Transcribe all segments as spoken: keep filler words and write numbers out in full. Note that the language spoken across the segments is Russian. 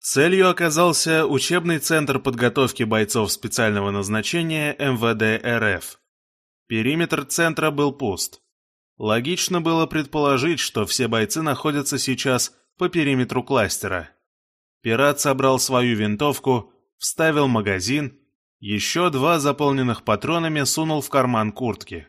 Целью оказался учебный центр подготовки бойцов специального назначения эм вэ дэ эр эф. Периметр центра был пуст. Логично было предположить, что все бойцы находятся сейчас по периметру кластера. Пират собрал свою винтовку, вставил магазин, еще два заполненных патронами сунул в карман куртки.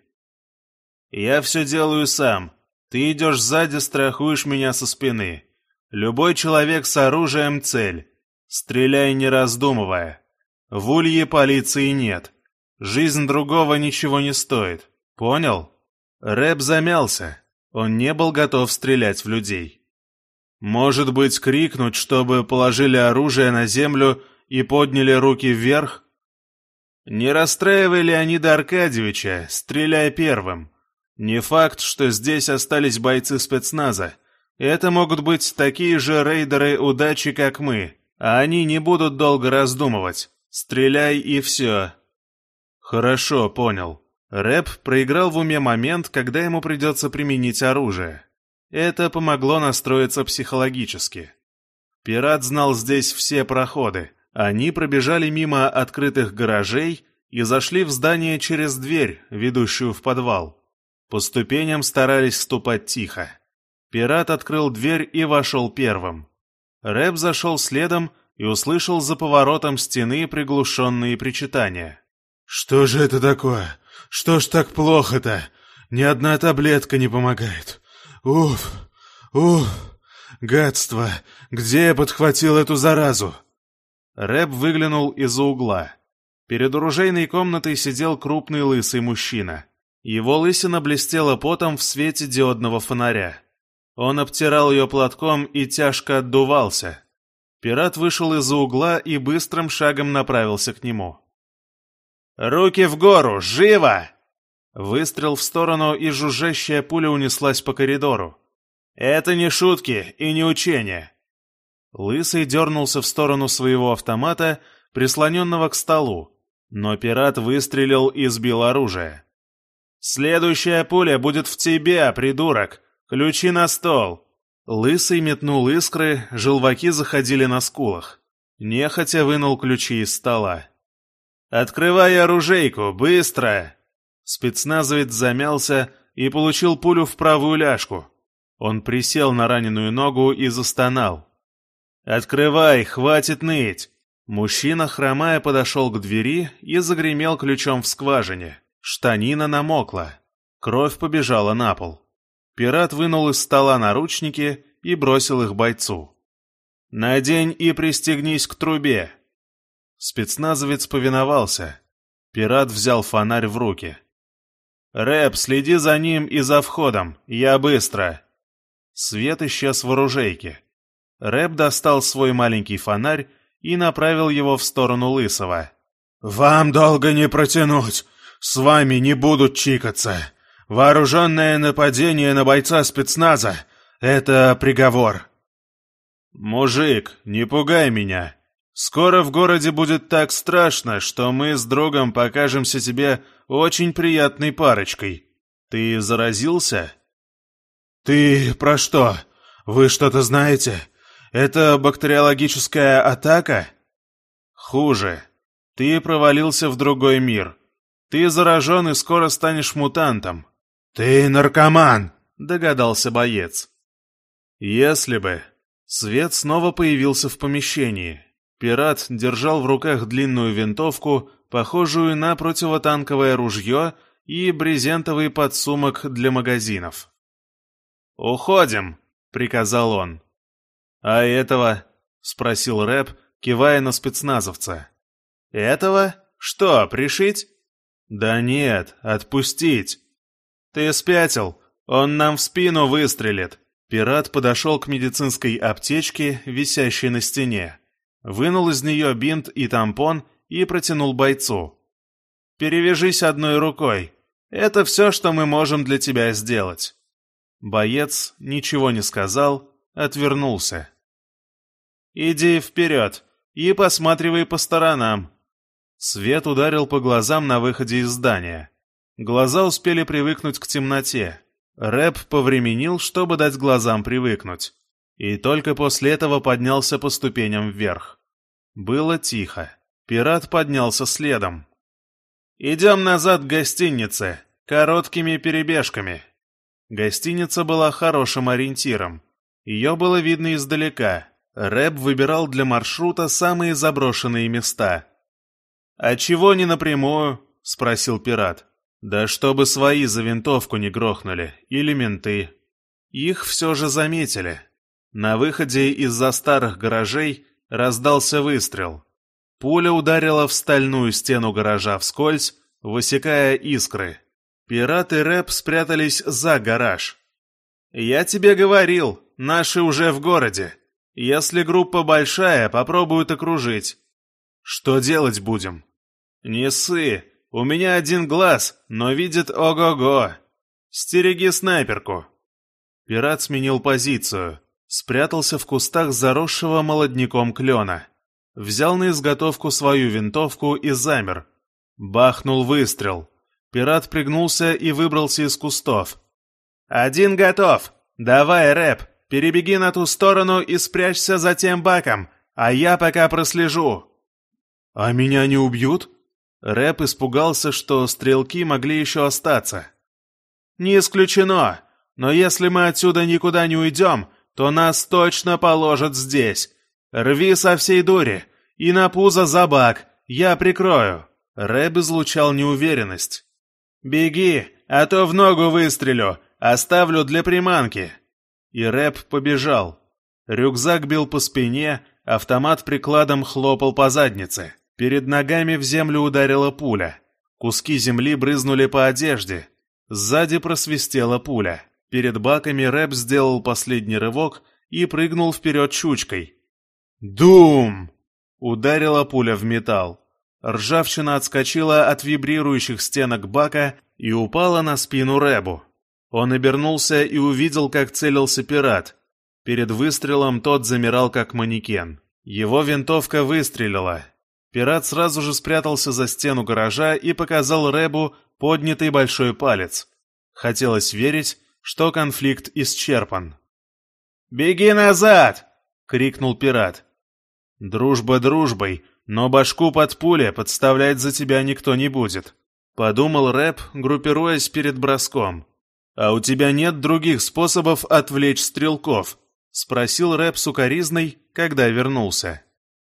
«Я все делаю сам. Ты идешь сзади, страхуешь меня со спины. Любой человек с оружием — цель. Стреляй, не раздумывая. В улье полиции нет. Жизнь другого ничего не стоит. Понял?» Рэп замялся. Он не был готов стрелять в людей. «Может быть, крикнуть, чтобы положили оружие на землю и подняли руки вверх?» «Не расстраивай Леонида Аркадьевича, стреляй первым. Не факт, что здесь остались бойцы спецназа. Это могут быть такие же рейдеры удачи, как мы, а они не будут долго раздумывать. Стреляй и все». «Хорошо, понял». Рэп проиграл в уме момент, когда ему придется применить оружие. Это помогло настроиться психологически. Пират знал здесь все проходы. Они пробежали мимо открытых гаражей и зашли в здание через дверь, ведущую в подвал. По ступеням старались ступать тихо. Пират открыл дверь и вошел первым. Рэп зашел следом и услышал за поворотом стены приглушенные причитания. «Что же это такое? Что ж так плохо-то? Ни одна таблетка не помогает. Уф, уф, гадство! Где я подхватил эту заразу?» Рэп выглянул из-за угла. Перед оружейной комнатой сидел крупный лысый мужчина. Его лысина блестела потом в свете диодного фонаря. Он обтирал ее платком и тяжко отдувался. Пират вышел из-за угла и быстрым шагом направился к нему. «Руки в гору! Живо!» Выстрел в сторону, и жужжащая пуля унеслась по коридору. «Это не шутки и не учения!» Лысый дернулся в сторону своего автомата, прислоненного к столу, но пират выстрелил и сбил оружие. «Следующая пуля будет в тебя, придурок! Ключи на стол!» Лысый метнул искры, желваки заходили на скулах. Нехотя вынул ключи из стола. «Открывай оружейку, быстро!» Спецназовец замялся и получил пулю в правую ляжку. Он присел на раненую ногу и застонал. «Открывай, хватит ныть!» Мужчина, хромая, подошел к двери и загремел ключом в скважине. Штанина намокла. Кровь побежала на пол. Пират вынул из стола наручники и бросил их бойцу. «Надень и пристегнись к трубе!» Спецназовец повиновался. Пират взял фонарь в руки. «Рэп, следи за ним и за входом. Я быстро!» Свет исчез в оружейке. Рэп достал свой маленький фонарь и направил его в сторону Лысого. «Вам долго не протянуть. С вами не будут чикаться. Вооруженное нападение на бойца спецназа — это приговор». «Мужик, не пугай меня. Скоро в городе будет так страшно, что мы с другом покажемся тебе очень приятной парочкой. Ты заразился?» «Ты про что? Вы что-то знаете? Это бактериологическая атака?» «Хуже. Ты провалился в другой мир. Ты заражен и скоро станешь мутантом». «Ты наркоман», — догадался боец. «Если бы...» Свет снова появился в помещении. Пират держал в руках длинную винтовку, похожую на противотанковое ружье, и брезентовый подсумок для магазинов. «Уходим», — приказал он. «А этого?» — спросил Рэп, кивая на спецназовца. «Этого? Что, пришить?» «Да нет, отпустить». «Ты спятил, он нам в спину выстрелит». Пират подошел к медицинской аптечке, висящей на стене. Вынул из нее бинт и тампон и протянул бойцу. «Перевяжись одной рукой. Это все, что мы можем для тебя сделать». Боец ничего не сказал, отвернулся. «Иди вперед и посматривай по сторонам». Свет ударил по глазам на выходе из здания. Глаза успели привыкнуть к темноте. Рэп повременил, чтобы дать глазам привыкнуть. и только после этого поднялся по ступеням вверх. Было тихо. Пират поднялся следом. «Идем назад к гостинице, короткими перебежками». Гостиница была хорошим ориентиром. Ее было видно издалека. Рэб выбирал для маршрута самые заброшенные места. «А чего не напрямую?» — спросил пират. «Да чтобы свои за винтовку не грохнули, или менты». Их все же заметили. На выходе из-за старых гаражей раздался выстрел. Пуля ударила в стальную стену гаража вскользь, высекая искры. Пират и Рэб спрятались за гараж. «Я тебе говорил, наши уже в городе. Если группа большая, попробуют окружить». «Что делать будем?» «Не ссы, у меня один глаз, но видит ого-го. Стереги снайперку». Пират сменил позицию, спрятался в кустах заросшего молодняком клена. Взял на изготовку свою винтовку и замер. Бахнул выстрел. Пират пригнулся и выбрался из кустов. «Один готов! Давай, Рэб, перебеги на ту сторону и спрячься за тем баком, а я пока прослежу». «А меня не убьют?» Рэб испугался, что стрелки могли еще остаться. «Не исключено, но если мы отсюда никуда не уйдем, то нас точно положат здесь. Рви со всей дури, и на пузо за бак, я прикрою». Рэб излучал неуверенность. «Беги, а то в ногу выстрелю, оставлю для приманки». И Рэб побежал. Рюкзак бил по спине, автомат прикладом хлопал по заднице. Перед ногами в землю ударила пуля. Куски земли брызнули по одежде. Сзади просвистела пуля. Перед баками Рэб сделал последний рывок и прыгнул вперед щучкой. «Дум!» Ударила пуля в металл. Ржавчина отскочила от вибрирующих стенок бака и упала на спину Рэбу. Он обернулся и увидел, как целился пират. Перед выстрелом тот замирал, как манекен. Его винтовка выстрелила. Пират сразу же спрятался за стену гаража и показал Рэбу поднятый большой палец. Хотелось верить, что конфликт исчерпан. «Беги назад!» — крикнул пират. «Дружба дружбой, но башку под пули подставлять за тебя никто не будет», — подумал Рэб, группируясь перед броском. «А у тебя нет других способов отвлечь стрелков?» — спросил Рэб сукоризной, когда вернулся.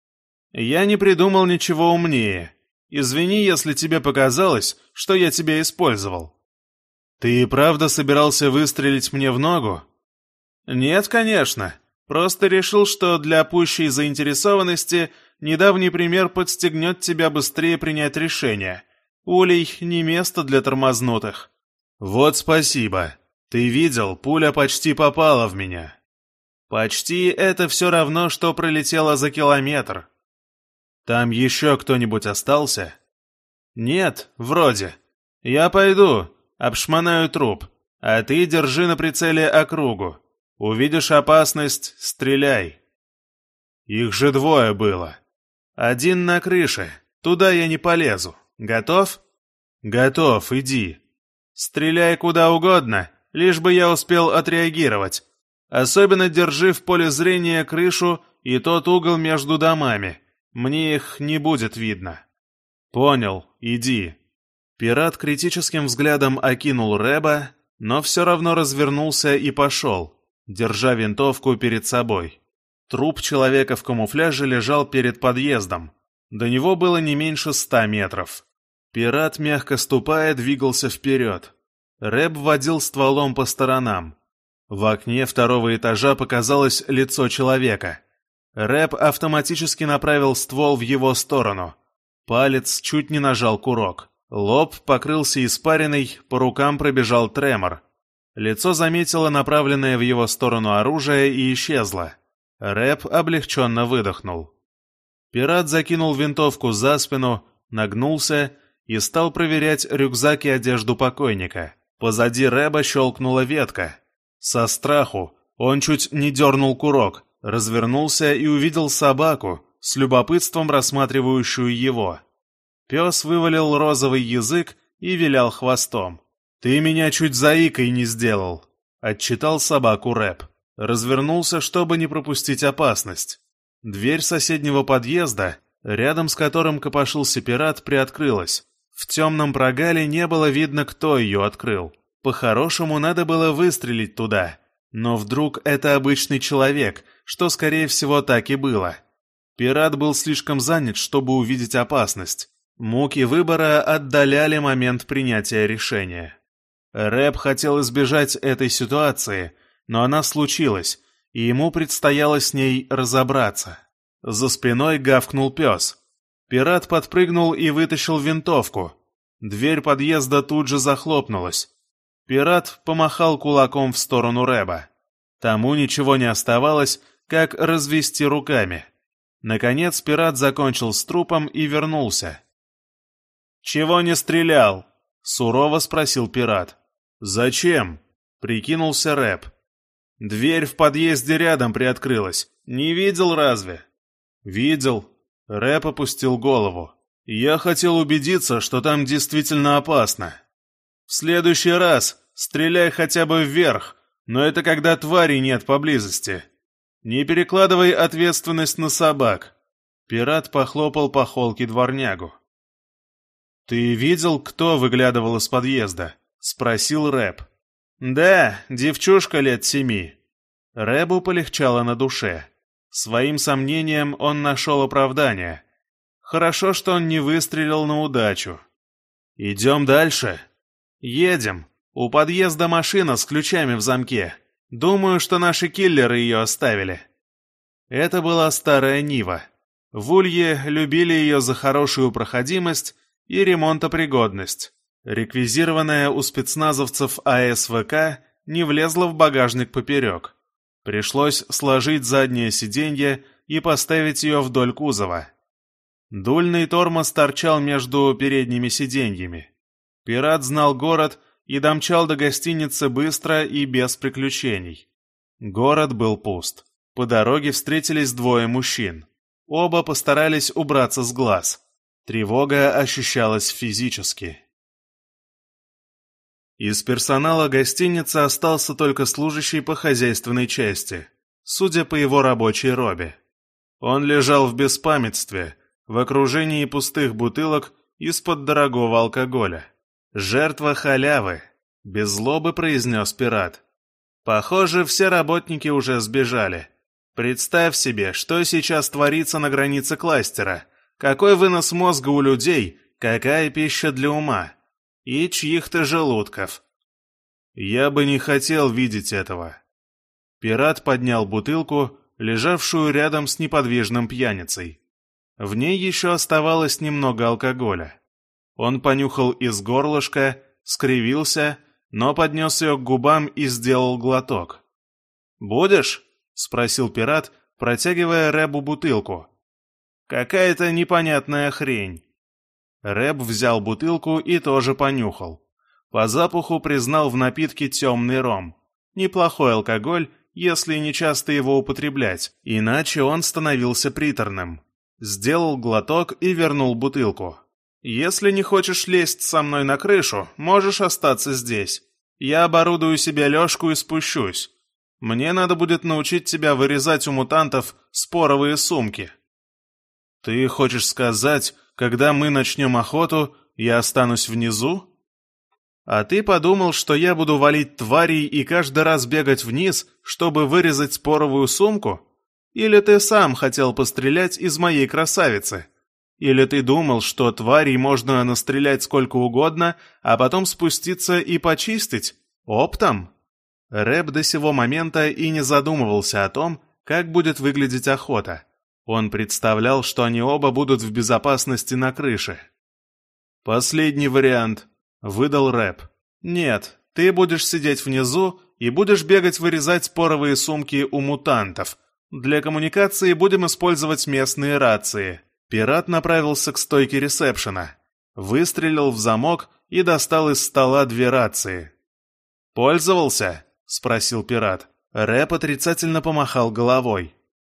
«Я не придумал ничего умнее. Извини, если тебе показалось, что я тебя использовал». «Ты и правда собирался выстрелить мне в ногу?» «Нет, конечно. Просто решил, что для пущей заинтересованности недавний пример подстегнет тебя быстрее принять решение. Улей не место для тормознутых». «Вот спасибо. Ты видел, пуля почти попала в меня». «Почти — это все равно, что пролетела за километр». «Там еще кто-нибудь остался?» «Нет, вроде. Я пойду, обшмонаю труп, а ты держи на прицеле округу. Увидишь опасность — стреляй». «Их же двое было». «Один на крыше. Туда я не полезу. Готов?» «Готов, иди». «Стреляй куда угодно, лишь бы я успел отреагировать. Особенно держи в поле зрения крышу и тот угол между домами. Мне их не будет видно». «Понял, иди». Пират критическим взглядом окинул Рэба, но все равно развернулся и пошел, держа винтовку перед собой. Труп человека в камуфляже лежал перед подъездом. До него было не меньше ста метров. Пират, мягко ступая, двигался вперед. Рэб водил стволом по сторонам. В окне второго этажа показалось лицо человека. Рэб автоматически направил ствол в его сторону. Палец чуть не нажал курок. Лоб покрылся испариной, по рукам пробежал тремор. Лицо заметило направленное в его сторону оружие и исчезло. Рэб облегченно выдохнул. Пират закинул винтовку за спину, нагнулся и стал проверять рюкзак и одежду покойника. Позади Рэба щелкнула ветка. Со страху он чуть не дернул курок, развернулся и увидел собаку, с любопытством рассматривающую его. Пес вывалил розовый язык и вилял хвостом. «Ты меня чуть заикой не сделал», — отчитал собаку Рэб. Развернулся, чтобы не пропустить опасность. Дверь соседнего подъезда, рядом с которым копошился пират, приоткрылась. В темном прогале не было видно, кто ее открыл. По-хорошему, надо было выстрелить туда. Но вдруг это обычный человек, что, скорее всего, так и было. Пират был слишком занят, чтобы увидеть опасность. Муки выбора отдаляли момент принятия решения. Рэп хотел избежать этой ситуации, но она случилась, и ему предстояло с ней разобраться. За спиной гавкнул пес. Пират подпрыгнул и вытащил винтовку. Дверь подъезда тут же захлопнулась. Пират помахал кулаком в сторону Рэба. Тому ничего не оставалось, как развести руками. Наконец пират закончил с трупом и вернулся. «Чего не стрелял?» — сурово спросил пират. «Зачем?» — прикинулся Рэп. «Дверь в подъезде рядом приоткрылась. Не видел разве?» «Видел». Рэп опустил голову. «Я хотел убедиться, что там действительно опасно. В следующий раз стреляй хотя бы вверх, но это когда тварей нет поблизости. Не перекладывай ответственность на собак». Пират похлопал по холке дворнягу. «Ты видел, кто выглядывал из подъезда?» — спросил Рэп. «Да, девчушка лет семи». Рэбу полегчало на душе. Своим сомнением он нашел оправдание. Хорошо, что он не выстрелил на удачу. «Идем дальше?» «Едем. У подъезда машина с ключами в замке. Думаю, что наши киллеры ее оставили». Это была старая Нива. В Улье любили ее за хорошую проходимость и ремонтопригодность. Реквизированная у спецназовцев АСВК не влезла в багажник поперек. Пришлось сложить заднее сиденье и поставить ее вдоль кузова. Дульный тормоз торчал между передними сиденьями. Пират знал город и домчал до гостиницы быстро и без приключений. Город был пуст. По дороге встретились двое мужчин. Оба постарались убраться с глаз. Тревога ощущалась физически. Из персонала гостиницы остался только служащий по хозяйственной части, судя по его рабочей робе. Он лежал в беспамятстве, в окружении пустых бутылок из-под дорогого алкоголя. «Жертва халявы», — без злобы произнес пират. «Похоже, все работники уже сбежали. Представь себе, что сейчас творится на границе кластера. Какой вынос мозга у людей, какая пища для ума. И чьих-то желудков. Я бы не хотел видеть этого». Пират поднял бутылку, лежавшую рядом с неподвижным пьяницей. В ней еще оставалось немного алкоголя. Он понюхал из горлышка, скривился, но поднес ее к губам и сделал глоток. «Будешь?» — спросил пират, протягивая Рэбу бутылку. «Какая-то непонятная хрень». Рэб взял бутылку и тоже понюхал. По запаху признал в напитке темный ром. Неплохой алкоголь, если не часто его употреблять, иначе он становился приторным. Сделал глоток и вернул бутылку. «Если не хочешь лезть со мной на крышу, можешь остаться здесь. Я оборудую себе лёжку и спущусь. Мне надо будет научить тебя вырезать у мутантов споровые сумки». «Ты хочешь сказать, когда мы начнем охоту, я останусь внизу?» «А ты подумал, что я буду валить тварей и каждый раз бегать вниз, чтобы вырезать споровую сумку? Или ты сам хотел пострелять из моей красавицы? Или ты думал, что тварей можно настрелять сколько угодно, а потом спуститься и почистить? Оптом?» Рэб до сего момента и не задумывался о том, как будет выглядеть охота. Он представлял, что они оба будут в безопасности на крыше. «Последний вариант», — выдал Рэб. «Нет, ты будешь сидеть внизу и будешь бегать вырезать споровые сумки у мутантов. Для коммуникации будем использовать местные рации». Пират направился к стойке ресепшена, выстрелил в замок и достал из стола две рации. «Пользовался?» — спросил пират. Рэп отрицательно помахал головой.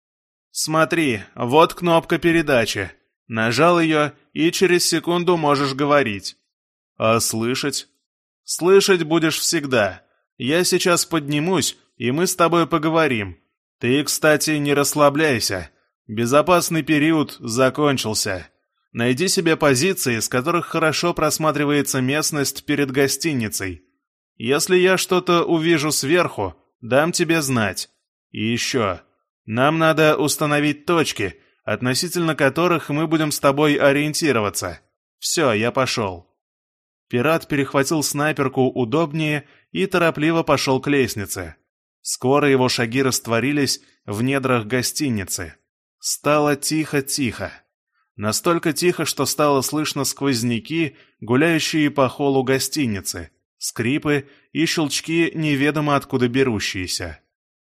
«Смотри, вот кнопка передачи. Нажал ее, и через секунду можешь говорить». «А слышать?» «Слышать будешь всегда. Я сейчас поднимусь, и мы с тобой поговорим. Ты, кстати, не расслабляйся. Безопасный период закончился. Найди себе позиции, с которых хорошо просматривается местность перед гостиницей. Если я что-то увижу сверху, дам тебе знать. И еще, нам надо установить точки, относительно которых мы будем с тобой ориентироваться. Все, я пошел». Пират перехватил снайперку удобнее и торопливо пошел к лестнице. Скоро его шаги растворились в недрах гостиницы. Стало тихо-тихо. Настолько тихо, что стало слышно сквозняки, гуляющие по холлу гостиницы, скрипы и щелчки, неведомо откуда берущиеся.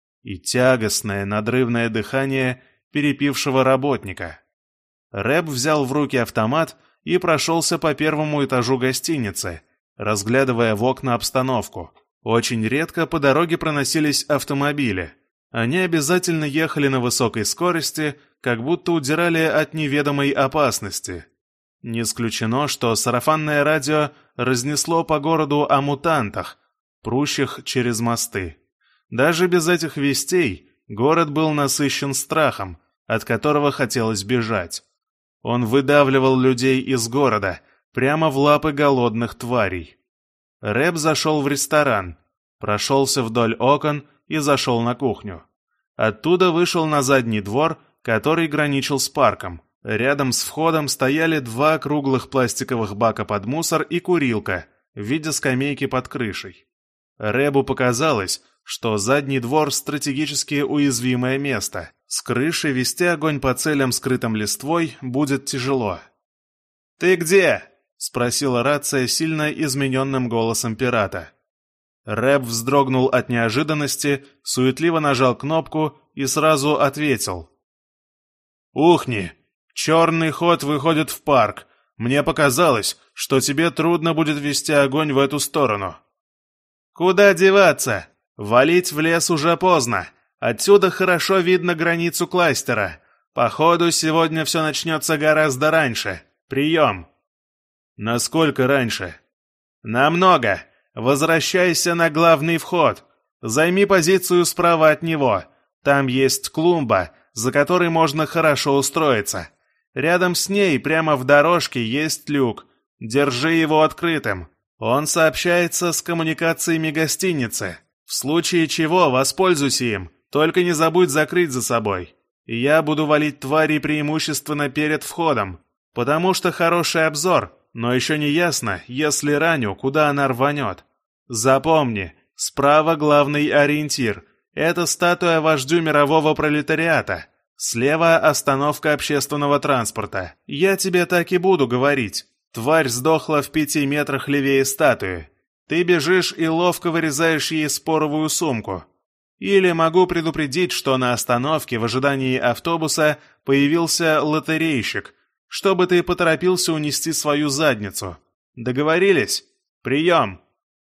И тягостное, надрывное дыхание перепившего работника. Рэб взял в руки автомат и прошелся по первому этажу гостиницы, разглядывая в окна обстановку. Очень редко по дороге проносились автомобили. Они обязательно ехали на высокой скорости, как будто удирали от неведомой опасности. Не исключено, что сарафанное радио разнесло по городу о мутантах, прущих через мосты. Даже без этих вестей город был насыщен страхом, от которого хотелось бежать. Он выдавливал людей из города, прямо в лапы голодных тварей. Рэб зашел в ресторан, прошелся вдоль окон и зашел на кухню. Оттуда вышел на задний двор, который граничил с парком. Рядом с входом стояли два круглых пластиковых бака под мусор и курилка в виде скамейки под крышей. Рэбу показалось, что задний двор — стратегически уязвимое место. С крыши вести огонь по целям, скрытым листвой, будет тяжело. «Ты где?» — спросила рация сильно измененным голосом пирата. Рэб вздрогнул от неожиданности, суетливо нажал кнопку и сразу ответил. «Ухни! Черный ход выходит в парк. Мне показалось, что тебе трудно будет вести огонь в эту сторону». «Куда деваться? Валить в лес уже поздно. Отсюда хорошо видно границу кластера. Походу, сегодня все начнется гораздо раньше. Прием!» «Насколько раньше?» «Намного. Возвращайся на главный вход. Займи позицию справа от него. Там есть клумба, за которой можно хорошо устроиться. Рядом с ней, прямо в дорожке, есть люк. Держи его открытым. Он сообщается с коммуникациями гостиницы. В случае чего воспользуйся им, только не забудь закрыть за собой. Я буду валить твари преимущественно перед входом, потому что хороший обзор, но еще не ясно, если раню, куда она рванет. Запомни, справа главный ориентир. Это статуя вождю мирового пролетариата. Слева остановка общественного транспорта. Я тебе так и буду говорить. Тварь сдохла в пяти метрах левее статуи. Ты бежишь и ловко вырезаешь ей споровую сумку. Или могу предупредить, что на остановке в ожидании автобуса появился лотерейщик, чтобы ты поторопился унести свою задницу. Договорились? Прием!»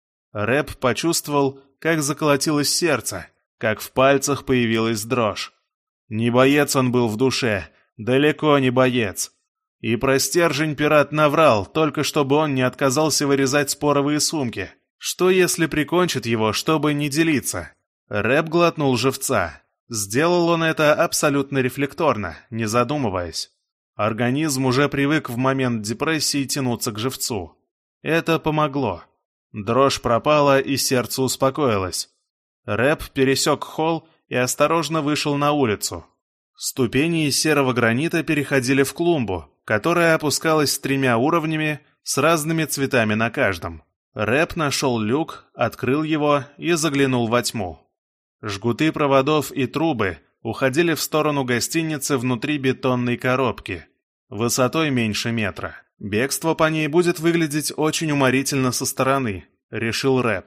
Рэб почувствовал, как заколотилось сердце, как в пальцах появилась дрожь. Не боец он был в душе, далеко не боец. И про стержень пират наврал, только чтобы он не отказался вырезать споровые сумки. Что если прикончит его, чтобы не делиться? Рэб глотнул живца. Сделал он это абсолютно рефлекторно, не задумываясь. Организм уже привык в момент депрессии тянуться к живцу. Это помогло. Дрожь пропала, и сердце успокоилось. Рэб пересек холл и осторожно вышел на улицу. Ступени из серого гранита переходили в клумбу, которая опускалась с тремя уровнями, с разными цветами на каждом. Рэб нашел люк, открыл его и заглянул во тьму. Жгуты проводов и трубы уходили в сторону гостиницы внутри бетонной коробки, высотой меньше метра. Бегство по ней будет выглядеть очень уморительно со стороны, решил Рэб.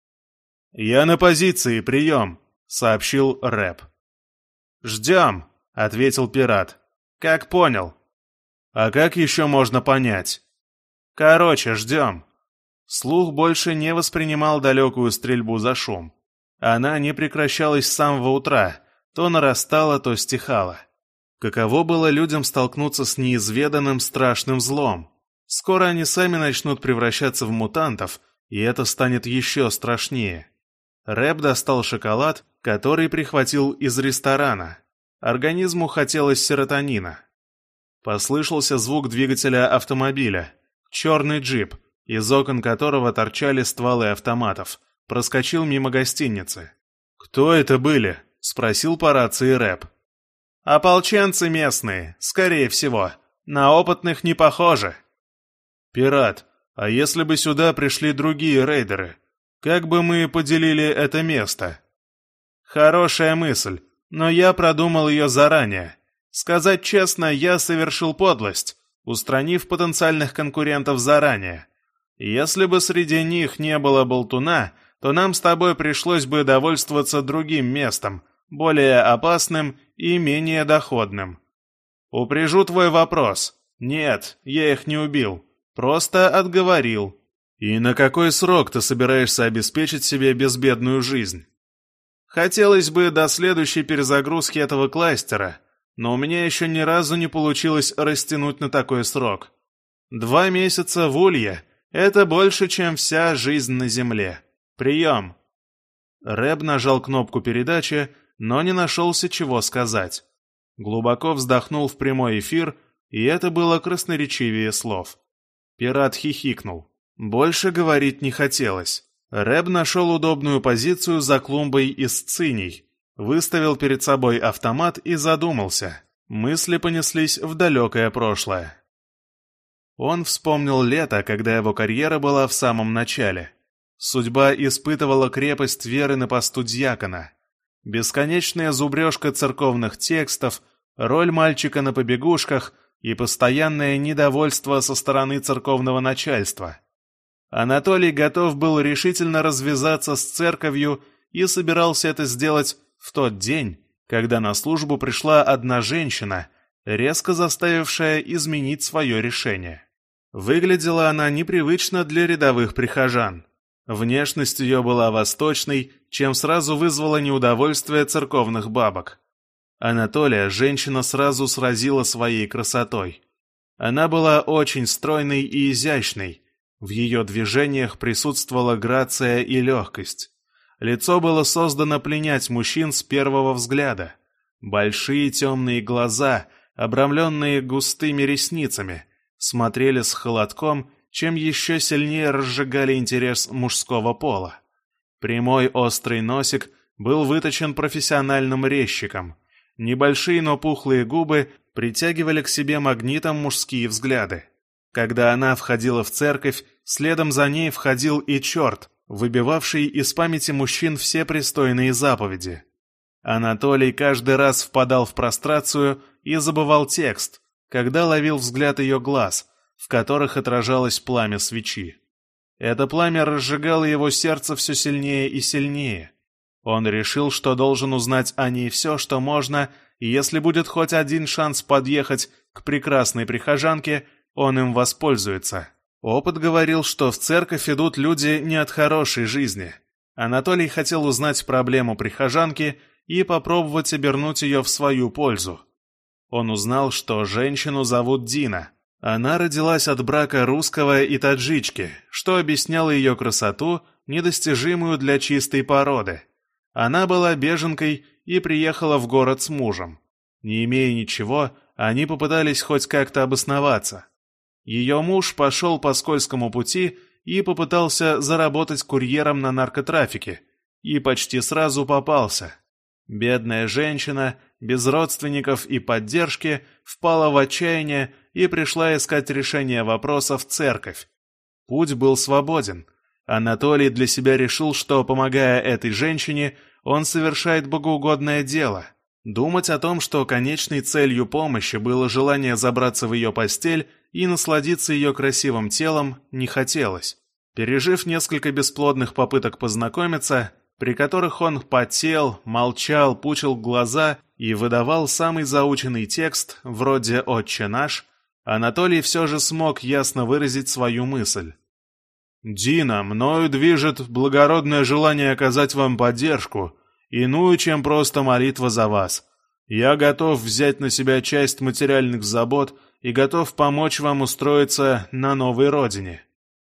«Я на позиции, прием», — сообщил Рэб. «Ждем», — ответил пират. «Как понял?» «А как еще можно понять?» «Короче, ждем». Слух больше не воспринимал далекую стрельбу за шум. Она не прекращалась с самого утра, то нарастала, то стихала. Каково было людям столкнуться с неизведанным страшным злом? Скоро они сами начнут превращаться в мутантов, и это станет еще страшнее. Рэп достал шоколад, который прихватил из ресторана. Организму хотелось серотонина. Послышался звук двигателя автомобиля. Черный джип, из окон которого торчали стволы автоматов, проскочил мимо гостиницы. «Кто это были?» — спросил по рации Рэп. «Ополченцы местные, скорее всего. На опытных не похоже». «Пират, а если бы сюда пришли другие рейдеры? Как бы мы поделили это место?» «Хорошая мысль, но я продумал ее заранее. Сказать честно, я совершил подлость, устранив потенциальных конкурентов заранее. Если бы среди них не было болтуна, то нам с тобой пришлось бы довольствоваться другим местом, более опасным и менее доходным. Упряжу твой вопрос. Нет, я их не убил, просто отговорил». «И на какой срок ты собираешься обеспечить себе безбедную жизнь?» «Хотелось бы до следующей перезагрузки этого кластера, но у меня еще ни разу не получилось растянуть на такой срок. Два месяца в Улье — это больше, чем вся жизнь на Земле. Прием!» Рэб нажал кнопку передачи, но не нашелся, чего сказать. Глубоко вздохнул в прямой эфир, и это было красноречивее слов. Пират хихикнул. Больше говорить не хотелось. Рэб нашел удобную позицию за клумбой из циней, выставил перед собой автомат и задумался. Мысли понеслись в далекое прошлое. Он вспомнил лето, когда его карьера была в самом начале. Судьба испытывала крепость веры на посту дьякона. Бесконечная зубрежка церковных текстов, роль мальчика на побегушках и постоянное недовольство со стороны церковного начальства. Анатолий готов был решительно развязаться с церковью и собирался это сделать в тот день, когда на службу пришла одна женщина, резко заставившая изменить свое решение. Выглядела она непривычно для рядовых прихожан. Внешность ее была восточной, чем сразу вызвало неудовольствие церковных бабок. Анатолия женщина сразу сразила своей красотой. Она была очень стройной и изящной. В ее движениях присутствовала грация и легкость. Лицо было создано пленять мужчин с первого взгляда. Большие темные глаза, обрамленные густыми ресницами, смотрели с холодком, чем еще сильнее разжигали интерес мужского пола. Прямой острый носик был выточен профессиональным резчиком. Небольшие, но пухлые губы притягивали к себе магнитом мужские взгляды. Когда она входила в церковь, следом за ней входил и черт, выбивавший из памяти мужчин все пристойные заповеди. Анатолий каждый раз впадал в прострацию и забывал текст, когда ловил взгляд ее глаз, в которых отражалось пламя свечи. Это пламя разжигало его сердце все сильнее и сильнее. Он решил, что должен узнать о ней все, что можно, и если будет хоть один шанс подъехать к прекрасной прихожанке, он им воспользуется. Опыт говорил, что в церковь идут люди не от хорошей жизни. Анатолий хотел узнать проблему прихожанки и попробовать обернуть ее в свою пользу. Он узнал, что женщину зовут Дина. Она родилась от брака русского и таджички, что объясняло ее красоту, недостижимую для чистой породы. Она была беженкой и приехала в город с мужем. Не имея ничего, они попытались хоть как-то обосноваться. Ее муж пошел по скользкому пути и попытался заработать курьером на наркотрафике, и почти сразу попался. Бедная женщина, без родственников и поддержки, впала в отчаяние и пришла искать решение вопроса в церковь. Путь был свободен. Анатолий для себя решил, что, помогая этой женщине, он совершает богоугодное дело. Думать о том, что конечной целью помощи было желание забраться в ее постель и насладиться ее красивым телом, не хотелось. Пережив несколько бесплодных попыток познакомиться, при которых он потел, молчал, пучил глаза и выдавал самый заученный текст, вроде «Отче наш», Анатолий все же смог ясно выразить свою мысль. «Дина, мною движет благородное желание оказать вам поддержку, иную, чем просто молитва за вас. Я готов взять на себя часть материальных забот и готов помочь вам устроиться на новой родине».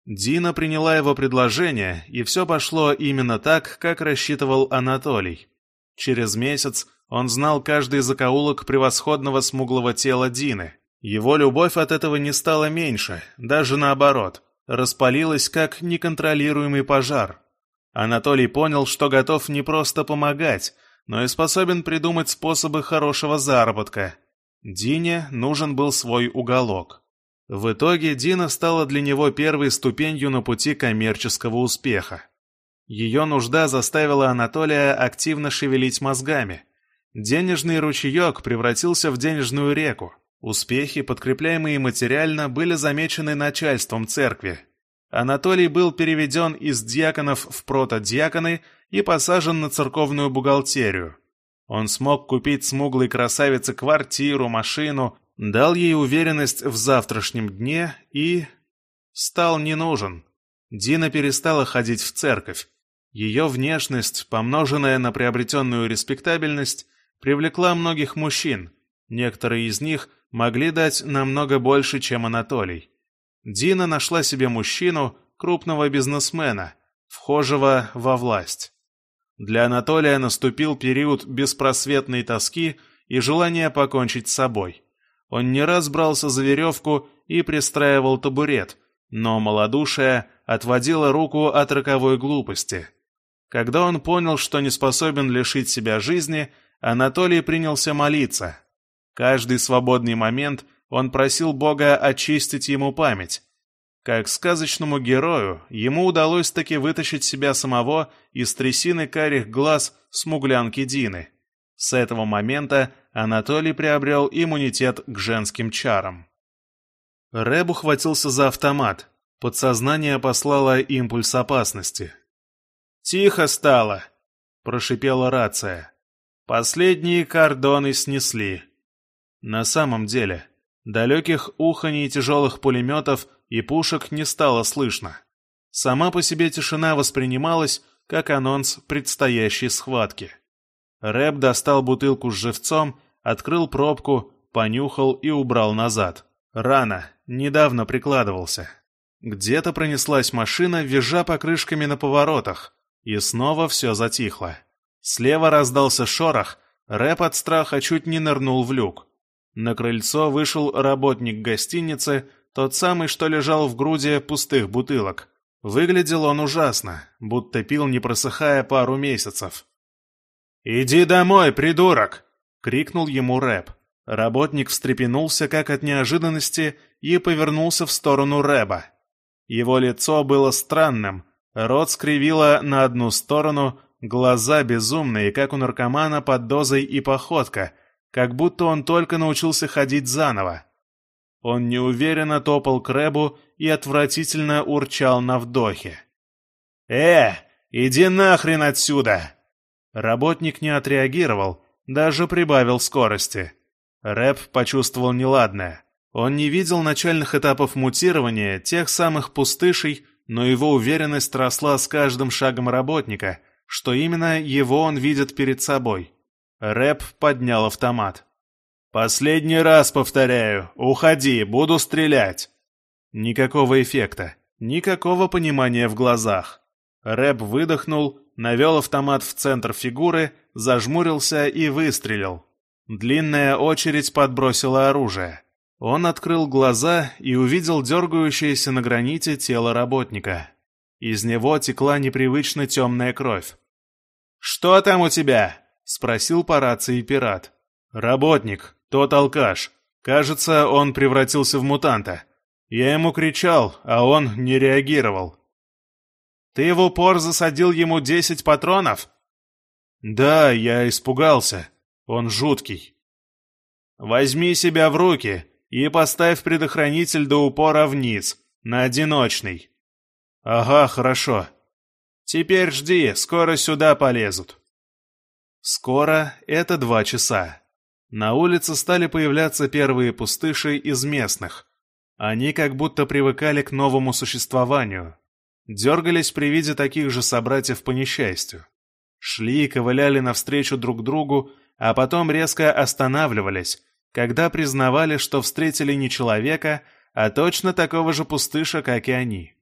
Дина приняла его предложение, и все пошло именно так, как рассчитывал Анатолий. Через месяц он знал каждый закоулок превосходного смуглого тела Дины. Его любовь от этого не стала меньше, даже наоборот, распалилась как неконтролируемый пожар. Анатолий понял, что готов не просто помогать, но и способен придумать способы хорошего заработка. Дине нужен был свой уголок. В итоге Дина стала для него первой ступенью на пути коммерческого успеха. Ее нужда заставила Анатолия активно шевелить мозгами. Денежный ручеек превратился в денежную реку. Успехи, подкрепляемые материально, были замечены начальством церкви. Анатолий был переведен из диаконов в протодиаконы и посажен на церковную бухгалтерию. Он смог купить смуглой красавице квартиру, машину, дал ей уверенность в завтрашнем дне и... стал не нужен. Дина перестала ходить в церковь. Ее внешность, помноженная на приобретенную респектабельность, привлекла многих мужчин. Некоторые из них могли дать намного больше, чем Анатолий. Дина нашла себе мужчину, крупного бизнесмена, вхожего во власть. Для Анатолия наступил период беспросветной тоски и желания покончить с собой. Он не раз брался за веревку и пристраивал табурет, но малодушие отводило руку от роковой глупости. Когда он понял, что не способен лишить себя жизни, Анатолий принялся молиться. Каждый свободный момент он просил Бога очистить ему память. Как сказочному герою, ему удалось таки вытащить себя самого из трясины карих глаз смуглянки Дины. С этого момента Анатолий приобрел иммунитет к женским чарам. Рэб ухватился за автомат. Подсознание послало импульс опасности. «Тихо стало!» — прошипела рация. «Последние кордоны снесли». На самом деле, далеких уханий тяжелых пулеметов и пушек не стало слышно. Сама по себе тишина воспринималась как анонс предстоящей схватки. Рэб достал бутылку с живцом, открыл пробку, понюхал и убрал назад. Рано, недавно прикладывался. Где-то пронеслась машина, визжа покрышками на поворотах, и снова все затихло. Слева раздался шорох, Рэб от страха чуть не нырнул в люк. На крыльцо вышел работник гостиницы, тот самый, что лежал в груди пустых бутылок. Выглядел он ужасно, будто пил, не просыхая, пару месяцев. «Иди домой, придурок!» — крикнул ему Рэб. Работник встрепенулся как от неожиданности и повернулся в сторону Рэба. Его лицо было странным, рот скривило на одну сторону, глаза безумные, как у наркомана под дозой, и походка, как будто он только научился ходить заново. Он неуверенно топал к Рэбу и отвратительно урчал на вдохе. «Э, иди нахрен отсюда!» Работник не отреагировал, даже прибавил скорости. Рэб почувствовал неладное. Он не видел начальных этапов мутирования, тех самых пустышей, но его уверенность росла с каждым шагом работника, что именно его он видит перед собой. Рэб поднял автомат. «Последний раз повторяю, уходи, буду стрелять!» Никакого эффекта, никакого понимания в глазах. Рэб выдохнул, навел автомат в центр фигуры, зажмурился и выстрелил. Длинная очередь подбросила оружие. Он открыл глаза и увидел дергающееся на граните тело работника. Из него текла непривычно темная кровь. «Что там у тебя?» — спросил по рации пират. «Работник, тот алкаш. Кажется, он превратился в мутанта. Я ему кричал, а он не реагировал». «Ты в упор засадил ему десять патронов?» «Да, я испугался. Он жуткий». «Возьми себя в руки и поставь предохранитель до упора вниз, на одиночный». «Ага, хорошо». «Теперь жди, скоро сюда полезут». Скоро — это два часа. На улице стали появляться первые пустыши из местных. Они как будто привыкали к новому существованию. Дергались при виде таких же собратьев по несчастью. Шли и ковыляли навстречу друг другу, а потом резко останавливались, когда признавали, что встретили не человека, а точно такого же пустыша, как и они.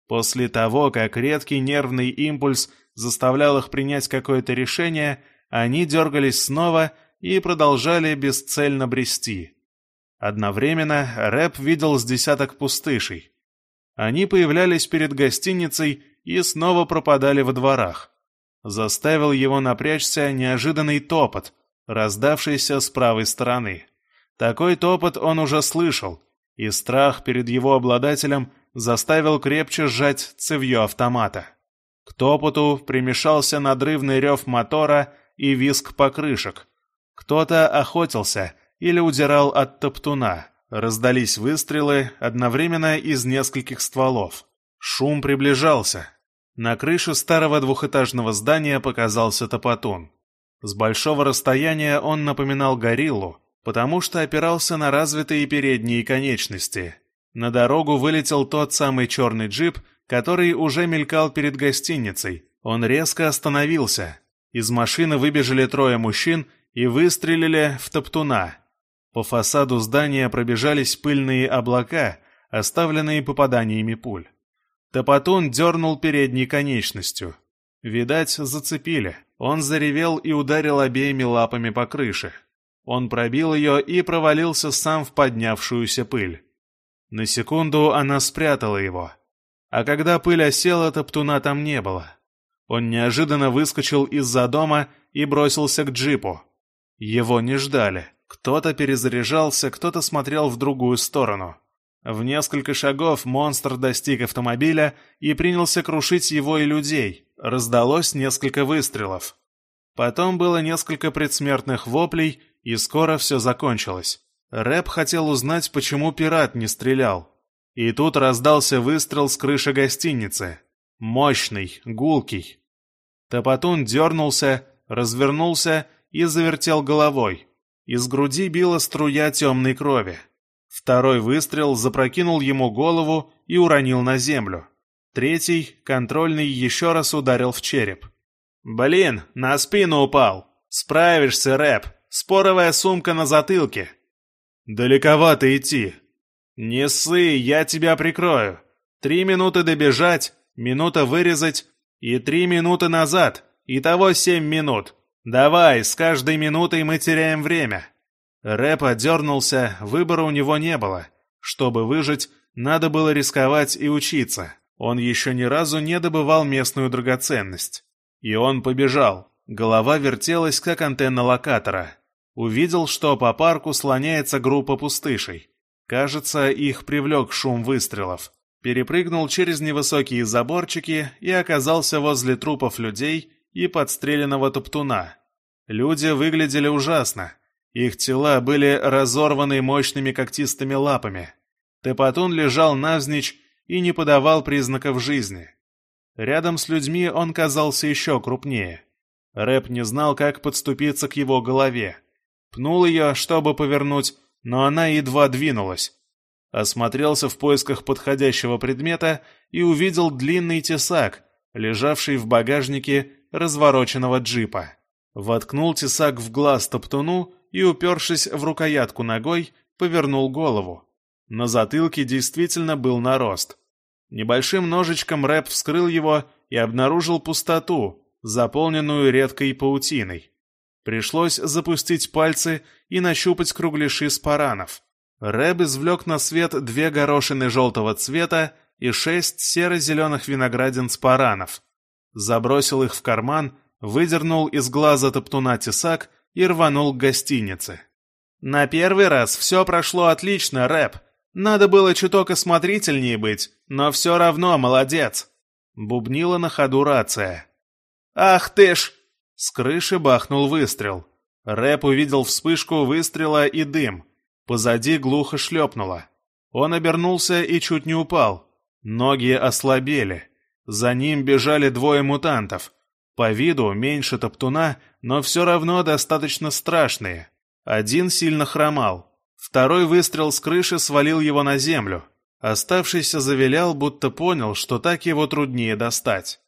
После того, как редкий нервный импульс заставлял их принять какое-то решение, они дергались снова и продолжали бесцельно брести. Одновременно Рэп видел с десяток пустышей. Они появлялись перед гостиницей и снова пропадали во дворах. Заставил его напрячься неожиданный топот, раздавшийся с правой стороны. Такой топот он уже слышал, и страх перед его обладателем заставил крепче сжать цевьё автомата. К топоту примешался надрывный рев мотора и визг покрышек. Кто-то охотился или удирал от топтуна. Раздались выстрелы одновременно из нескольких стволов. Шум приближался. На крыше старого двухэтажного здания показался топотун. С большого расстояния он напоминал гориллу, потому что опирался на развитые передние конечности. На дорогу вылетел тот самый черный джип, который уже мелькал перед гостиницей. Он резко остановился. Из машины выбежали трое мужчин и выстрелили в топтуна. По фасаду здания пробежались пыльные облака, оставленные попаданиями пуль. Топотун дернул передней конечностью. Видать, зацепили. Он заревел и ударил обеими лапами по крыше. Он пробил ее и провалился сам в поднявшуюся пыль. На секунду она спрятала его. А когда пыль осела, топтуна там не было. Он неожиданно выскочил из-за дома и бросился к джипу. Его не ждали. Кто-то перезаряжался, кто-то смотрел в другую сторону. В несколько шагов монстр достиг автомобиля и принялся крушить его и людей. Раздалось несколько выстрелов. Потом было несколько предсмертных воплей, и скоро все закончилось. Рэп хотел узнать, почему пират не стрелял. И тут раздался выстрел с крыши гостиницы. Мощный, гулкий. Топотун дернулся, развернулся и завертел головой. Из груди била струя темной крови. Второй выстрел запрокинул ему голову и уронил на землю. Третий, контрольный, еще раз ударил в череп. «Блин, на спину упал! Справишься, Рэп! Споровая сумка на затылке!» «Далековато идти!» «Не ссы, я тебя прикрою! Три минуты добежать, минута вырезать и три минуты назад, итого семь минут! Давай, с каждой минутой мы теряем время!» Рэп отдернулся, выбора у него не было. Чтобы выжить, надо было рисковать и учиться. Он еще ни разу не добывал местную драгоценность. И он побежал. Голова вертелась, как антенна локатора. Увидел, что по парку слоняется группа пустышей. Кажется, их привлек шум выстрелов. Перепрыгнул через невысокие заборчики и оказался возле трупов людей и подстреленного топтуна. Люди выглядели ужасно. Их тела были разорваны мощными когтистыми лапами. Топотун лежал навзничь и не подавал признаков жизни. Рядом с людьми он казался еще крупнее. Рэп не знал, как подступиться к его голове. Пнул ее, чтобы повернуть, но она едва двинулась. Осмотрелся в поисках подходящего предмета и увидел длинный тесак, лежавший в багажнике развороченного джипа. Воткнул тесак в глаз топтуну и, упершись в рукоятку ногой, повернул голову. На затылке действительно был нарост. Небольшим ножичком Рэп вскрыл его и обнаружил пустоту, заполненную редкой паутиной. Пришлось запустить пальцы и нащупать кругляши спаранов. Рэп извлек на свет две горошины желтого цвета и шесть серо-зеленых виноградин спаранов. Забросил их в карман, выдернул из глаза топтуна тесак и рванул к гостинице. «На первый раз все прошло отлично, Рэп. Надо было чуток осмотрительнее быть, но все равно молодец!» Бубнила на ходу рация. «Ах ты ж!» С крыши бахнул выстрел. Рэп увидел вспышку выстрела и дым. Позади глухо шлепнуло. Он обернулся и чуть не упал. Ноги ослабели. За ним бежали двое мутантов. По виду меньше топтуна, но все равно достаточно страшные. Один сильно хромал. Второй выстрел с крыши свалил его на землю. Оставшийся завилял, будто понял, что так его труднее достать.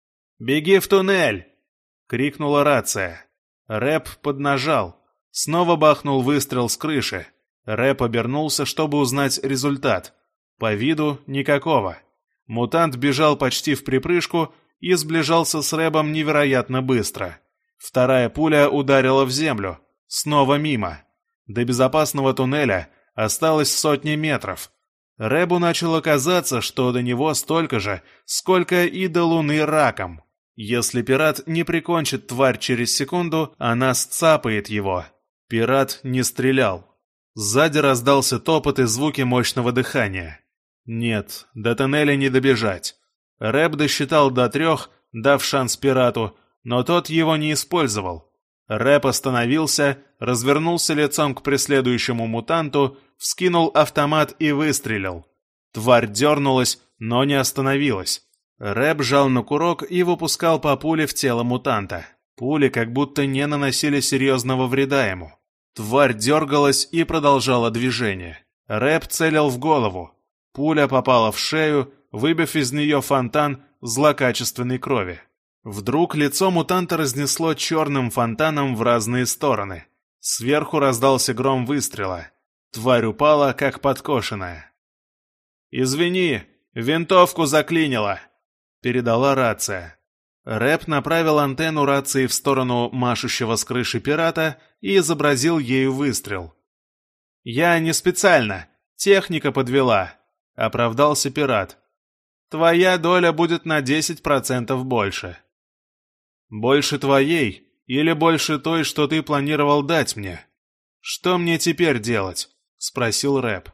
«Беги в туннель!» — крикнула рация. Рэп поднажал. Снова бахнул выстрел с крыши. Рэп обернулся, чтобы узнать результат. По виду никакого. Мутант бежал почти в припрыжку и сближался с Рэбом невероятно быстро. Вторая пуля ударила в землю. Снова мимо. До безопасного туннеля осталось сотни метров. Рэбу начало казаться, что до него столько же, сколько и до Луны раком. Если пират не прикончит тварь через секунду, она сцапает его. Пират не стрелял. Сзади раздался топот и звуки мощного дыхания. Нет, до тоннеля не добежать. Рэб досчитал до трех, дав шанс пирату, но тот его не использовал. Рэб остановился, развернулся лицом к преследующему мутанту, вскинул автомат и выстрелил. Тварь дернулась, но не остановилась. Рэб жал на курок и выпускал по пуле в тело мутанта. Пули как будто не наносили серьезного вреда ему. Тварь дергалась и продолжала движение. Рэб целил в голову. Пуля попала в шею, выбив из нее фонтан злокачественной крови. Вдруг лицо мутанта разнесло черным фонтаном в разные стороны. Сверху раздался гром выстрела. Тварь упала, как подкошенная. «Извини, винтовку заклинило», — передала рация. Рэб направил антенну рации в сторону машущего с крыши пирата и изобразил ею выстрел. «Я не специально, техника подвела», — оправдался пират. «Твоя доля будет на десять процентов больше». «Больше твоей или больше той, что ты планировал дать мне? Что мне теперь делать?» — спросил Рэб.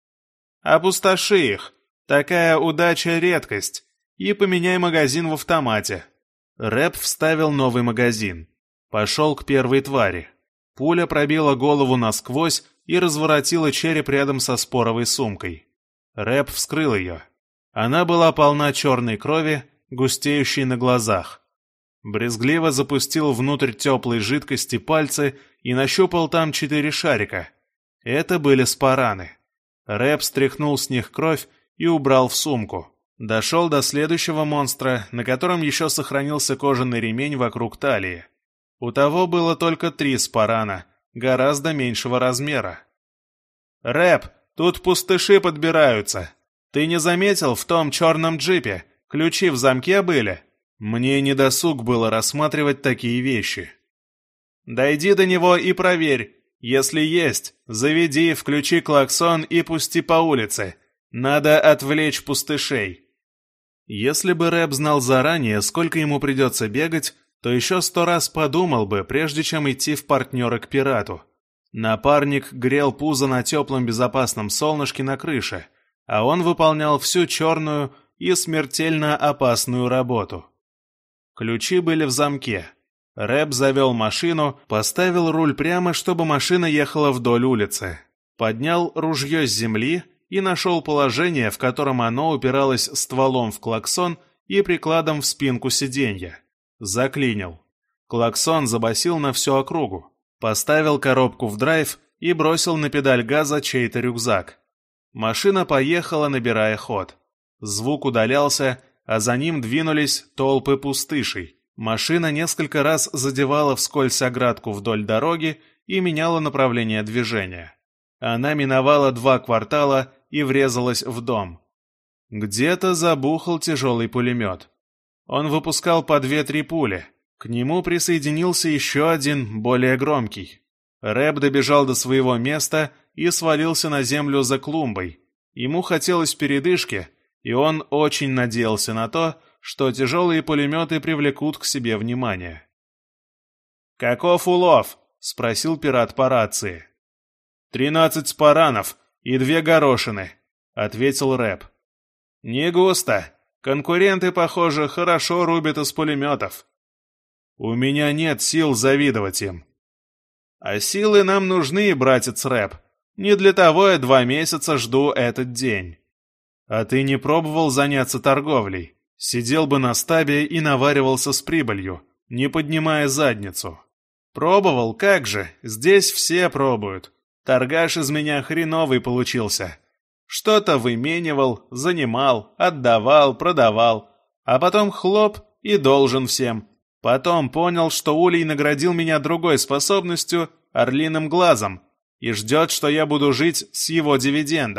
«Опустоши их. Такая удача — редкость. И поменяй магазин в автомате». Рэб вставил новый магазин. Пошел к первой твари. Пуля пробила голову насквозь и разворотила череп рядом со споровой сумкой. Рэб вскрыл ее. Она была полна черной крови, густеющей на глазах. Брезгливо запустил внутрь теплой жидкости пальцы и нащупал там четыре шарика. Это были спараны. Рэб стряхнул с них кровь и убрал в сумку. Дошел до следующего монстра, на котором еще сохранился кожаный ремень вокруг талии. У того было только три спарана, гораздо меньшего размера. «Рэб, тут пустыши подбираются. Ты не заметил, в том черном джипе ключи в замке были?» Мне не досуг было рассматривать такие вещи. «Дойди до него и проверь. Если есть, заведи, включи клаксон и пусти по улице. Надо отвлечь пустышей». Если бы Рэб знал заранее, сколько ему придется бегать, то еще сто раз подумал бы, прежде чем идти в партнеры к пирату. Напарник грел пузо на теплом безопасном солнышке на крыше, а он выполнял всю черную и смертельно опасную работу. Ключи были в замке. Рэб завел машину, поставил руль прямо, чтобы машина ехала вдоль улицы. Поднял ружье с земли и нашел положение, в котором оно упиралось стволом в клаксон и прикладом в спинку сиденья. Заклинил. Клаксон забасил на всю округу. Поставил коробку в драйв и бросил на педаль газа чей-то рюкзак. Машина поехала, набирая ход. Звук удалялся, а за ним двинулись толпы пустышей. Машина несколько раз задевала вскользь оградку вдоль дороги и меняла направление движения. Она миновала два квартала и врезалась в дом. Где-то забухал тяжелый пулемет. Он выпускал по две-три пули. К нему присоединился еще один, более громкий. Рэб добежал до своего места и свалился на землю за клумбой. Ему хотелось передышки, и он очень надеялся на то, что тяжелые пулеметы привлекут к себе внимание. «Каков улов?» — спросил пират по рации. «Тринадцать спаранов и две горошины», — ответил Рэб. «Не густо. Конкуренты, похоже, хорошо рубят из пулеметов». «У меня нет сил завидовать им». «А силы нам нужны, братец Рэб. Не для того я два месяца жду этот день». «А ты не пробовал заняться торговлей? Сидел бы на стабе и наваривался с прибылью, не поднимая задницу». «Пробовал, как же, здесь все пробуют. Торгаш из меня хреновый получился. Что-то выменивал, занимал, отдавал, продавал, а потом хлоп и должен всем. Потом понял, что Улей наградил меня другой способностью, орлиным глазом, и ждет, что я буду жить с его дивидендов.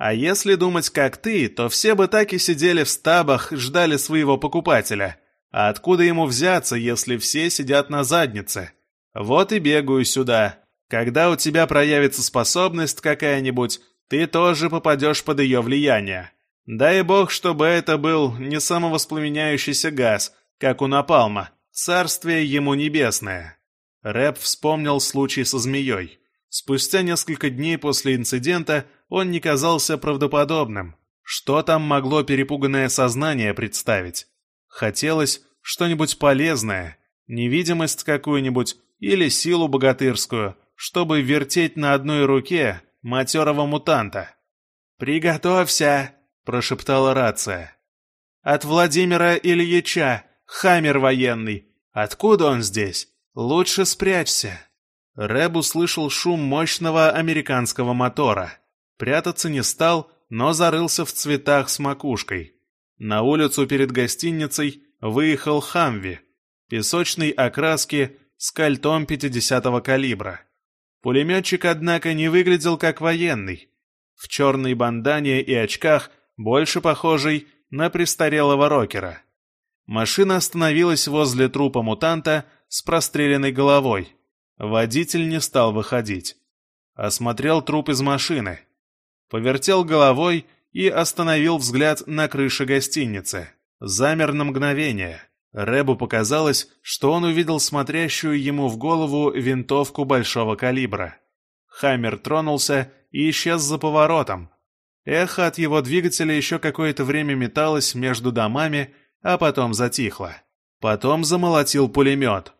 А если думать как ты, то все бы так и сидели в стабах, ждали своего покупателя. А откуда ему взяться, если все сидят на заднице? Вот и бегаю сюда. Когда у тебя проявится способность какая-нибудь, ты тоже попадешь под ее влияние. Дай бог, чтобы это был не самовоспламеняющийся газ, как у напалма. Царствие ему небесное. Рэп вспомнил случай со змеей. Спустя несколько дней после инцидента он не казался правдоподобным. Что там могло перепуганное сознание представить? Хотелось что-нибудь полезное, невидимость какую-нибудь или силу богатырскую, чтобы вертеть на одной руке матерого мутанта. «Приготовься!» — прошептала рация. «От Владимира Ильича, хаммер военный. Откуда он здесь? Лучше спрячься». Рэб услышал шум мощного американского мотора. Прятаться не стал, но зарылся в цветах с макушкой. На улицу перед гостиницей выехал «Хамви», песочной окраски с кольтом пятидесятого калибра. Пулеметчик, однако, не выглядел как военный. В черной бандане и очках, больше похожий на престарелого рокера. Машина остановилась возле трупа мутанта с простреленной головой. Водитель не стал выходить. Осмотрел труп из машины. Повертел головой и остановил взгляд на крыше гостиницы. Замер на мгновение. Рэбу показалось, что он увидел смотрящую ему в голову винтовку большого калибра. Хаммер тронулся и исчез за поворотом. Эхо от его двигателя еще какое-то время металось между домами, а потом затихло. Потом замолотил пулемет.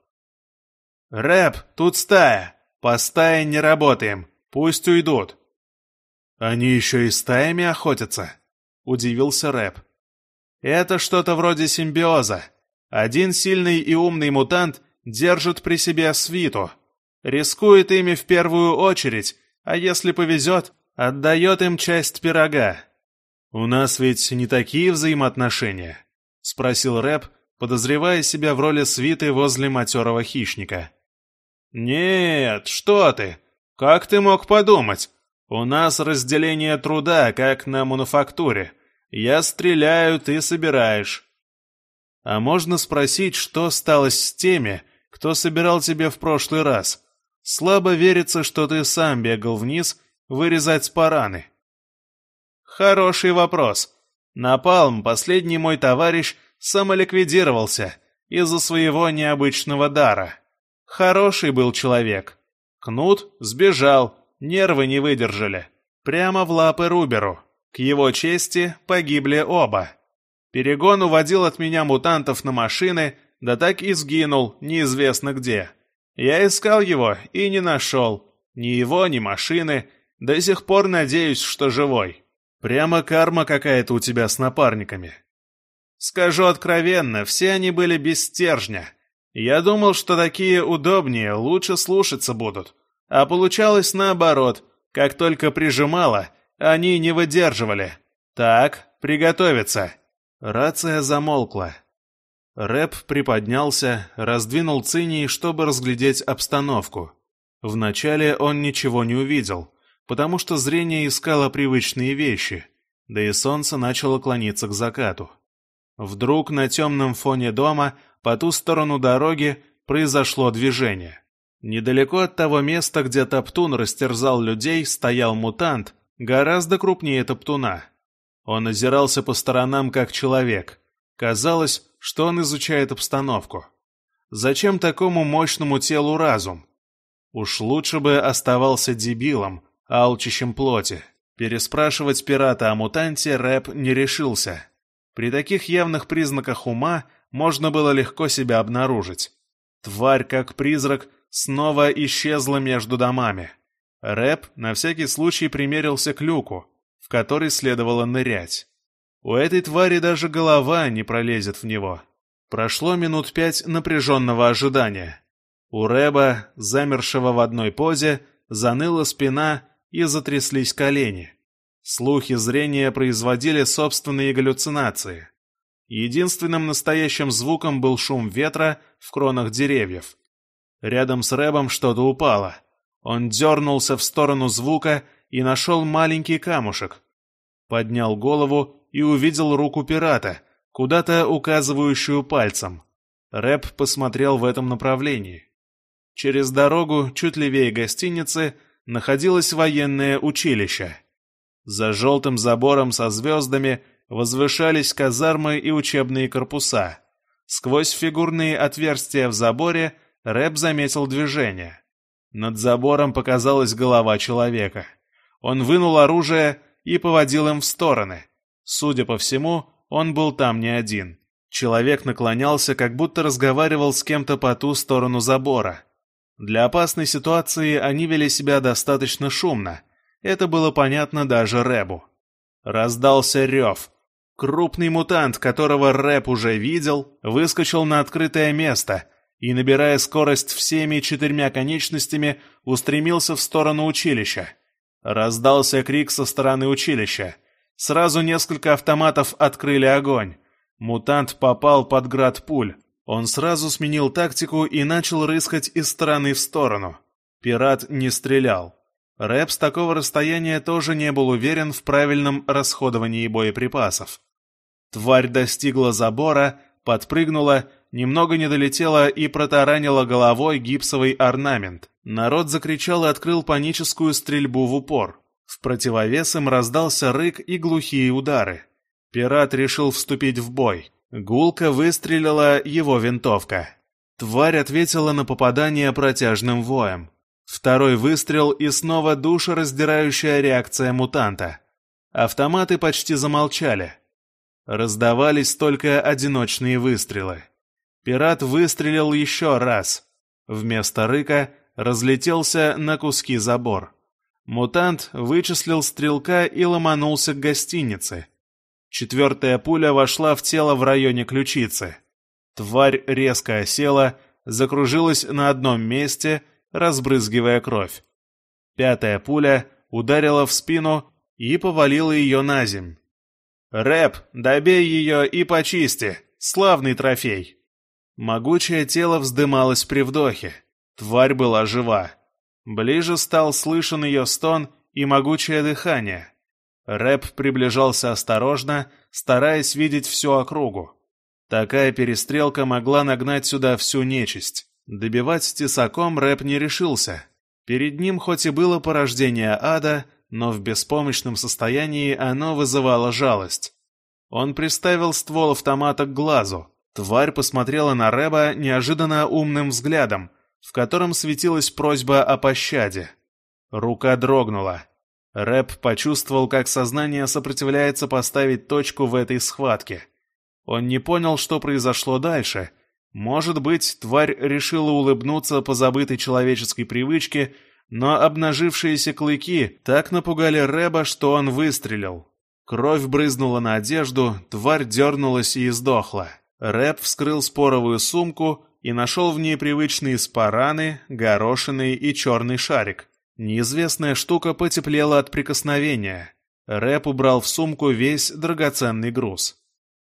«Рэп, тут стая! По стае не работаем, пусть уйдут!» «Они еще и стаями охотятся?» — удивился Рэп. «Это что-то вроде симбиоза. Один сильный и умный мутант держит при себе свиту. Рискует ими в первую очередь, а если повезет, отдает им часть пирога». «У нас ведь не такие взаимоотношения?» — спросил Рэп, подозревая себя в роли свиты возле матерого хищника. «Нет, что ты! Как ты мог подумать? У нас разделение труда, как на мануфактуре. Я стреляю, ты собираешь». «А можно спросить, что стало с теми, кто собирал тебе в прошлый раз? Слабо верится, что ты сам бегал вниз вырезать спараны». «Хороший вопрос. Напалм, последний мой товарищ, самоликвидировался из-за своего необычного дара. Хороший был человек. Кнут сбежал, нервы не выдержали. Прямо в лапы Руберу. К его чести погибли оба. Перегон уводил от меня мутантов на машины, да так и сгинул, неизвестно где. Я искал его и не нашел. Ни его, ни машины. До сих пор надеюсь, что живой. Прямо карма какая-то у тебя с напарниками». «Скажу откровенно, все они были без стержня. Я думал, что такие удобнее, лучше слушаться будут. А получалось наоборот. Как только прижимало, они не выдерживали. Так, приготовиться». Рация замолкла. Рэп приподнялся, раздвинул цинии, чтобы разглядеть обстановку. Вначале он ничего не увидел, потому что зрение искало привычные вещи, да и солнце начало клониться к закату. Вдруг на темном фоне дома, по ту сторону дороги, произошло движение. Недалеко от того места, где Топтун растерзал людей, стоял мутант, гораздо крупнее Топтуна. Он озирался по сторонам как человек. Казалось, что он изучает обстановку. Зачем такому мощному телу разум? Уж лучше бы оставался дебилом, алчущим плоти. Переспрашивать пирата о мутанте Рэп не решился. При таких явных признаках ума можно было легко себя обнаружить. Тварь, как призрак, снова исчезла между домами. Рэп на всякий случай примерился к люку, в который следовало нырять. У этой твари даже голова не пролезет в него. Прошло минут пять напряженного ожидания. У Рэба, замершего в одной позе, заныла спина и затряслись колени. Слух и зрение производили собственные галлюцинации. Единственным настоящим звуком был шум ветра в кронах деревьев. Рядом с Рэбом что-то упало. Он дернулся в сторону звука и нашел маленький камушек. Поднял голову и увидел руку пирата, куда-то указывающую пальцем. Рэп посмотрел в этом направлении. Через дорогу, чуть левее гостиницы, находилось военное училище. За желтым забором со звездами возвышались казармы и учебные корпуса. Сквозь фигурные отверстия в заборе Рэп заметил движение. Над забором показалась голова человека. Он вынул оружие и поводил им в стороны. Судя по всему, он был там не один. Человек наклонялся, как будто разговаривал с кем-то по ту сторону забора. Для опасной ситуации они вели себя достаточно шумно. Это было понятно даже Рэбу. Раздался рев. Крупный мутант, которого Рэп уже видел, выскочил на открытое место и, набирая скорость всеми четырьмя конечностями, устремился в сторону училища. Раздался крик со стороны училища. Сразу несколько автоматов открыли огонь. Мутант попал под град пуль. Он сразу сменил тактику и начал рыскать из стороны в сторону. Пират не стрелял. Рэп с такого расстояния тоже не был уверен в правильном расходовании боеприпасов. Тварь достигла забора, подпрыгнула, немного не долетела и протаранила головой гипсовый орнамент. Народ закричал и открыл паническую стрельбу в упор. В противовес им раздался рык и глухие удары. Пират решил вступить в бой. Гулко выстрелила его винтовка. Тварь ответила на попадание протяжным воем. Второй выстрел и снова душераздирающая реакция мутанта. Автоматы почти замолчали. Раздавались только одиночные выстрелы. Пират выстрелил еще раз. Вместо рыка разлетелся на куски забор. Мутант вычислил стрелка и ломанулся к гостинице. Четвертая пуля вошла в тело в районе ключицы. Тварь резко осела, закружилась на одном месте, разбрызгивая кровь. Пятая пуля ударила в спину и повалила ее на земь. «Рэп, добей ее и почисти! Славный трофей!» Могучее тело вздымалось при вдохе. Тварь была жива. Ближе стал слышен ее стон и могучее дыхание. Рэп приближался осторожно, стараясь видеть всю округу. Такая перестрелка могла нагнать сюда всю нечисть. Добивать тесаком Рэп не решился. Перед ним хоть и было порождение ада, но в беспомощном состоянии оно вызывало жалость. Он приставил ствол автомата к глазу. Тварь посмотрела на Рэба неожиданно умным взглядом, в котором светилась просьба о пощаде. Рука дрогнула. Рэп почувствовал, как сознание сопротивляется поставить точку в этой схватке. Он не понял, что произошло дальше. Может быть, тварь решила улыбнуться по забытой человеческой привычке, но обнажившиеся клыки так напугали Рэба, что он выстрелил. Кровь брызнула на одежду, тварь дернулась и издохла. Рэп вскрыл споровую сумку и нашел в ней привычные спараны, горошины и черный шарик. Неизвестная штука потеплела от прикосновения. Рэп убрал в сумку весь драгоценный груз.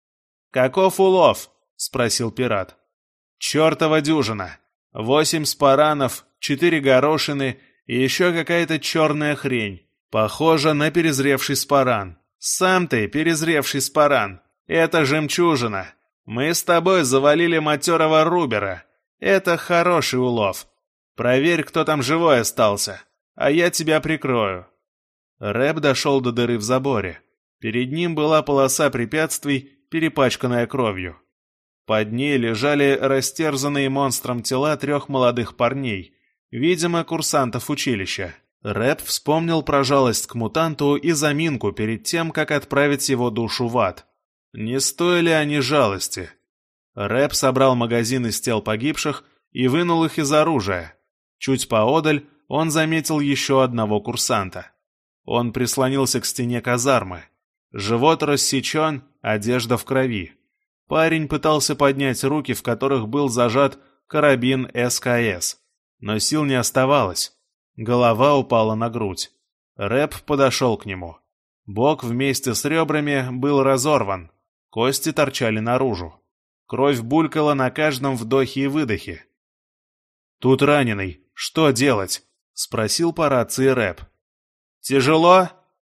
«Каков улов?» — спросил пират. «Чертова дюжина. Восемь спаранов, четыре горошины и еще какая-то черная хрень. Похожа на перезревший спаран. Сам ты перезревший спаран. Это жемчужина. Мы с тобой завалили матерого Рубера. Это хороший улов. Проверь, кто там живой остался, а я тебя прикрою». Рэп дошел до дыры в заборе. Перед ним была полоса препятствий, перепачканная кровью. Под ней лежали растерзанные монстром тела трех молодых парней, видимо, курсантов училища. Рэп вспомнил про жалость к мутанту и заминку перед тем, как отправить его душу в ад. Не стоили они жалости. Рэп собрал магазин из тел погибших и вынул их из оружия. Чуть поодаль он заметил еще одного курсанта. Он прислонился к стене казармы. Живот рассечен, одежда в крови. Парень пытался поднять руки, в которых был зажат карабин эс ка эс, но сил не оставалось. Голова упала на грудь. Рэп подошел к нему. Бок вместе с ребрами был разорван. Кости торчали наружу. Кровь булькала на каждом вдохе и выдохе. «Тут раненый. Что делать?» — спросил по рации Рэп. «Тяжело?»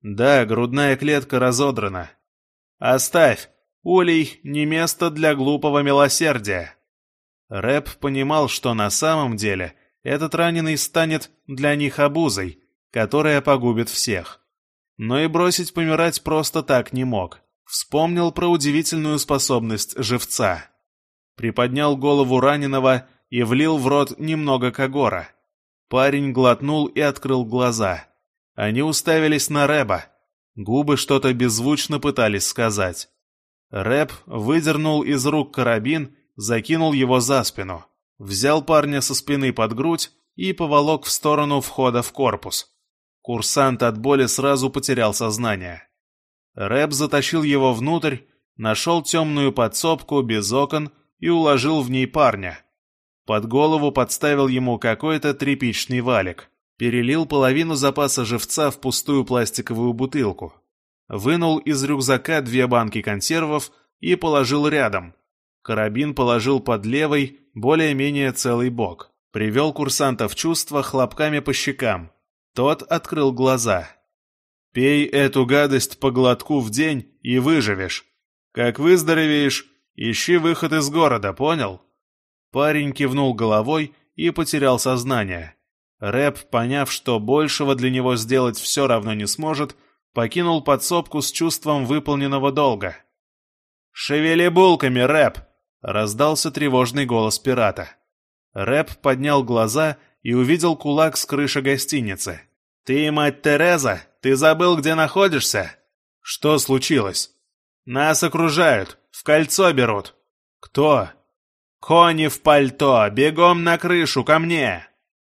Да, грудная клетка разодрана. Оставь, улей не место для глупого милосердия. Рэп понимал, что на самом деле этот раненый станет для них обузой, которая погубит всех. Но и бросить помирать просто так не мог. Вспомнил про удивительную способность живца. Приподнял голову раненого и влил в рот немного когора. Парень глотнул и открыл глаза. Они уставились на Рэба. Губы что-то беззвучно пытались сказать. Рэб выдернул из рук карабин, закинул его за спину, взял парня со спины под грудь и поволок в сторону входа в корпус. Курсант от боли сразу потерял сознание. Рэб затащил его внутрь, нашел темную подсобку без окон и уложил в ней парня. Под голову подставил ему какой-то тряпичный валик. Перелил половину запаса живца в пустую пластиковую бутылку. Вынул из рюкзака две банки консервов и положил рядом. Карабин положил под левый, более-менее целый бок. Привел курсанта в чувство хлопками по щекам. Тот открыл глаза. «Пей эту гадость по глотку в день и выживешь. Как выздоровеешь, ищи выход из города, понял?» Парень кивнул головой и потерял сознание. Рэп, поняв, что большего для него сделать все равно не сможет, покинул подсобку с чувством выполненного долга. «Шевели булками, Рэп!» — раздался тревожный голос пирата. Рэп поднял глаза и увидел кулак с крыши гостиницы. «Ты, мать Тереза, ты забыл, где находишься?» «Что случилось?» «Нас окружают, в кольцо берут». «Кто?» «Кони в пальто, бегом на крышу, ко мне!»